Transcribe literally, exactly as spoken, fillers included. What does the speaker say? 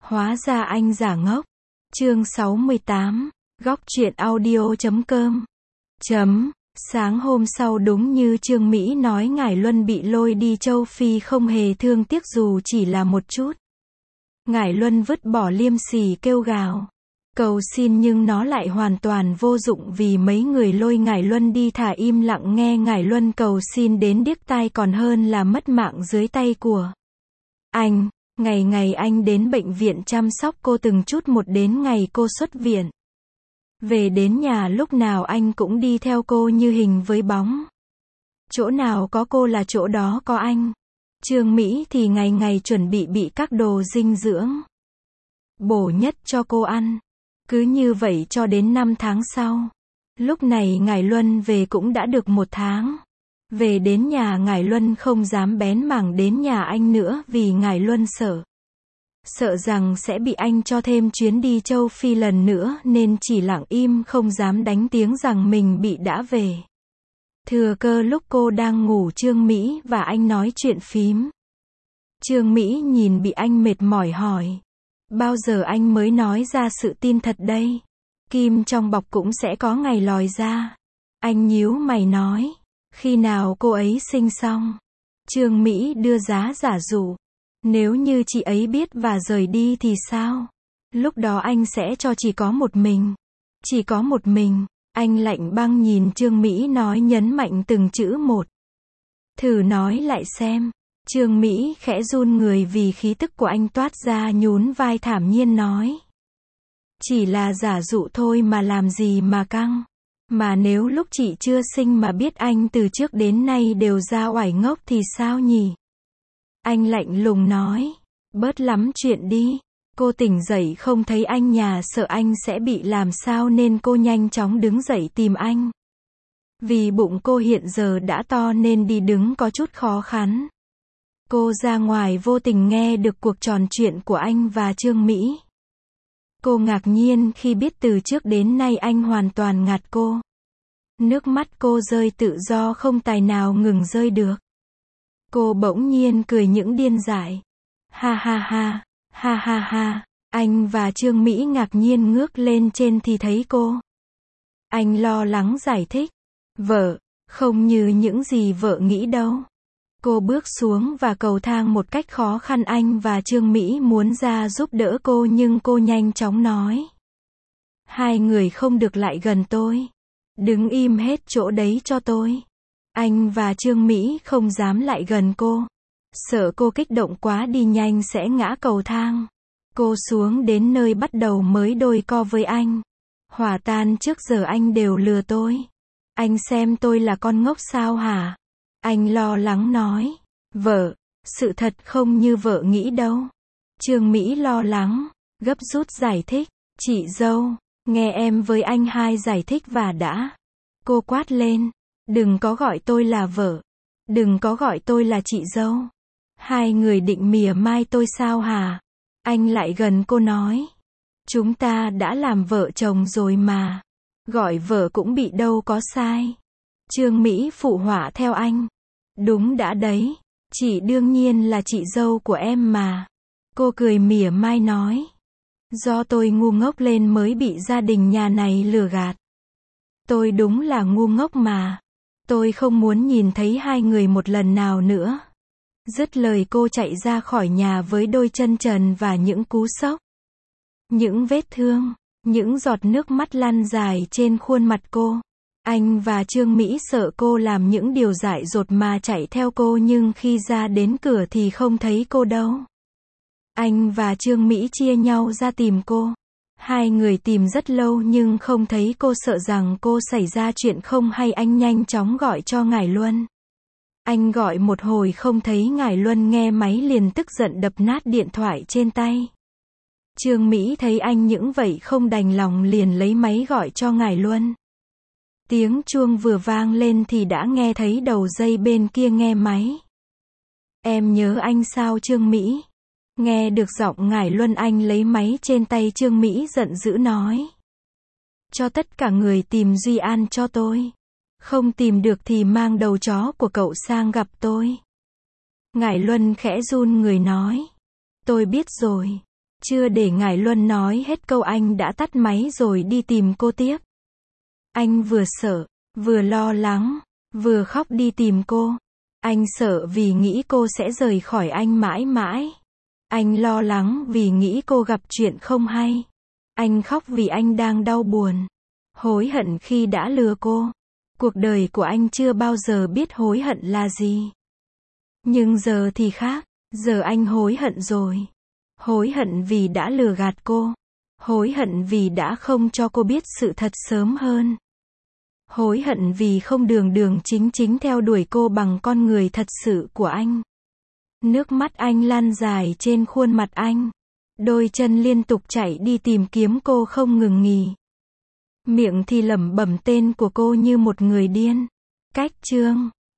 Hóa ra anh giả ngốc. Chương sáu mươi tám. Góc truyện audio chấm com. Chấm. Sáng hôm sau đúng như Trương Mỹ nói, Ngải Luân bị lôi đi châu Phi không hề thương tiếc dù chỉ là một chút. Ngải Luân vứt bỏ liêm sỉ kêu gào, cầu xin, nhưng nó lại hoàn toàn vô dụng vì mấy người lôi Ngải Luân đi thả im lặng nghe Ngải Luân cầu xin đến điếc tai còn hơn là mất mạng dưới tay của anh. Ngày ngày anh đến bệnh viện chăm sóc cô từng chút một đến ngày cô xuất viện. Về đến nhà lúc nào anh cũng đi theo cô như hình với bóng. Chỗ nào có cô là chỗ đó có anh. Trương Mỹ thì ngày ngày chuẩn bị bị các đồ dinh dưỡng bổ nhất cho cô ăn. Cứ như vậy cho đến năm tháng sau. Lúc này Ngải Luân về cũng đã được một tháng. Về đến nhà Ngải Luân không dám bén mảng đến nhà anh nữa vì Ngải Luân sợ. Sợ rằng sẽ bị anh cho thêm chuyến đi châu Phi lần nữa nên chỉ lặng im không dám đánh tiếng rằng mình bị đã về. Thừa cơ lúc cô đang ngủ Trương Mỹ và anh nói chuyện phím. Trương Mỹ nhìn bị anh mệt mỏi hỏi. Bao giờ anh mới nói ra sự tin thật đây? Kim trong bọc cũng sẽ có ngày lòi ra. Anh nhíu mày nói. Khi nào cô ấy sinh xong? Trương Mỹ đưa giá giả dụ. Nếu như chị ấy biết và rời đi thì sao? Lúc đó anh sẽ cho chỉ có một mình. Chỉ có một mình. Anh lạnh băng nhìn Trương Mỹ nói, nhấn mạnh từng chữ một. Thử nói lại xem. Trương Mỹ khẽ run người vì khí tức của anh toát ra, nhún vai thản nhiên nói. Chỉ là giả dụ thôi mà làm gì mà căng. Mà nếu lúc chị chưa sinh mà biết anh từ trước đến nay đều ra oải ngốc thì sao nhỉ? Anh lạnh lùng nói. Bớt lắm chuyện đi. Cô tỉnh dậy không thấy anh nhà, sợ anh sẽ bị làm sao nên cô nhanh chóng đứng dậy tìm anh. Vì bụng cô hiện giờ đã to nên đi đứng có chút khó khăn. Cô ra ngoài vô tình nghe được cuộc trò chuyện của anh và Trương Mỹ. Cô ngạc nhiên khi biết từ trước đến nay anh hoàn toàn ngạt cô. Nước mắt cô rơi tự do không tài nào ngừng rơi được. Cô bỗng nhiên cười những điên dại. Ha ha ha, ha ha ha. Anh và Trương Mỹ ngạc nhiên ngước lên trên thì thấy cô. Anh lo lắng giải thích. Vợ, không như những gì vợ nghĩ đâu. Cô bước xuống và cầu thang một cách khó khăn. Anh và Trương Mỹ muốn ra giúp đỡ cô nhưng cô nhanh chóng nói. Hai người không được lại gần tôi. Đứng im hết chỗ đấy cho tôi. Anh và Trương Mỹ không dám lại gần cô. Sợ cô kích động quá đi nhanh sẽ ngã cầu thang. Cô xuống đến nơi bắt đầu mới đôi co với anh. Hỏa tan, trước giờ anh đều lừa tôi. Anh xem tôi là con ngốc sao hả? Anh lo lắng nói. Vợ, sự thật không như vợ nghĩ đâu. Trương Mỹ lo lắng, gấp rút giải thích. Chị dâu, nghe em với anh hai giải thích và đã. Cô quát lên. Đừng có gọi tôi là vợ. Đừng có gọi tôi là chị dâu. Hai người định mỉa mai tôi sao hả? Anh lại gần cô nói. Chúng ta đã làm vợ chồng rồi mà. Gọi vợ cũng bị đâu có sai. Trương Mỹ phụ họa theo anh. Đúng đã đấy. Chị đương nhiên là chị dâu của em mà. Cô cười mỉa mai nói. Do tôi ngu ngốc lên mới bị gia đình nhà này lừa gạt. Tôi đúng là ngu ngốc mà. Tôi không muốn nhìn thấy hai người một lần nào nữa. Dứt lời cô chạy ra khỏi nhà với đôi chân trần và những cú sốc. Những vết thương, những giọt nước mắt lăn dài trên khuôn mặt cô. Anh và Trương Mỹ sợ cô làm những điều dại dột mà chạy theo cô nhưng khi ra đến cửa thì không thấy cô đâu. Anh và Trương Mỹ chia nhau ra tìm cô. Hai người tìm rất lâu nhưng không thấy cô, sợ rằng cô xảy ra chuyện không hay. Anh nhanh chóng gọi cho Ngải Luân. Anh gọi một hồi không thấy Ngải Luân nghe máy liền tức giận đập nát điện thoại trên tay. Trương Mỹ thấy anh những vậy không đành lòng liền lấy máy gọi cho Ngải Luân. Tiếng chuông vừa vang lên thì đã nghe thấy đầu dây bên kia nghe máy. Em nhớ anh sao Trương Mỹ? Nghe được giọng Ngải Luân, anh lấy máy trên tay Trương Mỹ giận dữ nói. Cho tất cả người tìm Duy An cho tôi. Không tìm được thì mang đầu chó của cậu sang gặp tôi. Ngải Luân khẽ run người nói. Tôi biết rồi. Chưa để Ngải Luân nói hết câu anh đã tắt máy rồi đi tìm cô tiếp. Anh vừa sợ, vừa lo lắng, vừa khóc đi tìm cô. Anh sợ vì nghĩ cô sẽ rời khỏi anh mãi mãi. Anh lo lắng vì nghĩ cô gặp chuyện không hay. Anh khóc vì anh đang đau buồn. Hối hận khi đã lừa cô. Cuộc đời của anh chưa bao giờ biết hối hận là gì. Nhưng giờ thì khác, giờ anh hối hận rồi. Hối hận vì đã lừa gạt cô. Hối hận vì đã không cho cô biết sự thật sớm hơn. Hối hận vì không đường đường chính chính theo đuổi cô bằng con người thật sự của anh. Nước mắt anh lan dài trên khuôn mặt anh. Đôi chân liên tục chạy đi tìm kiếm cô không ngừng nghỉ. Miệng thì lẩm bẩm tên của cô như một người điên. Cách chương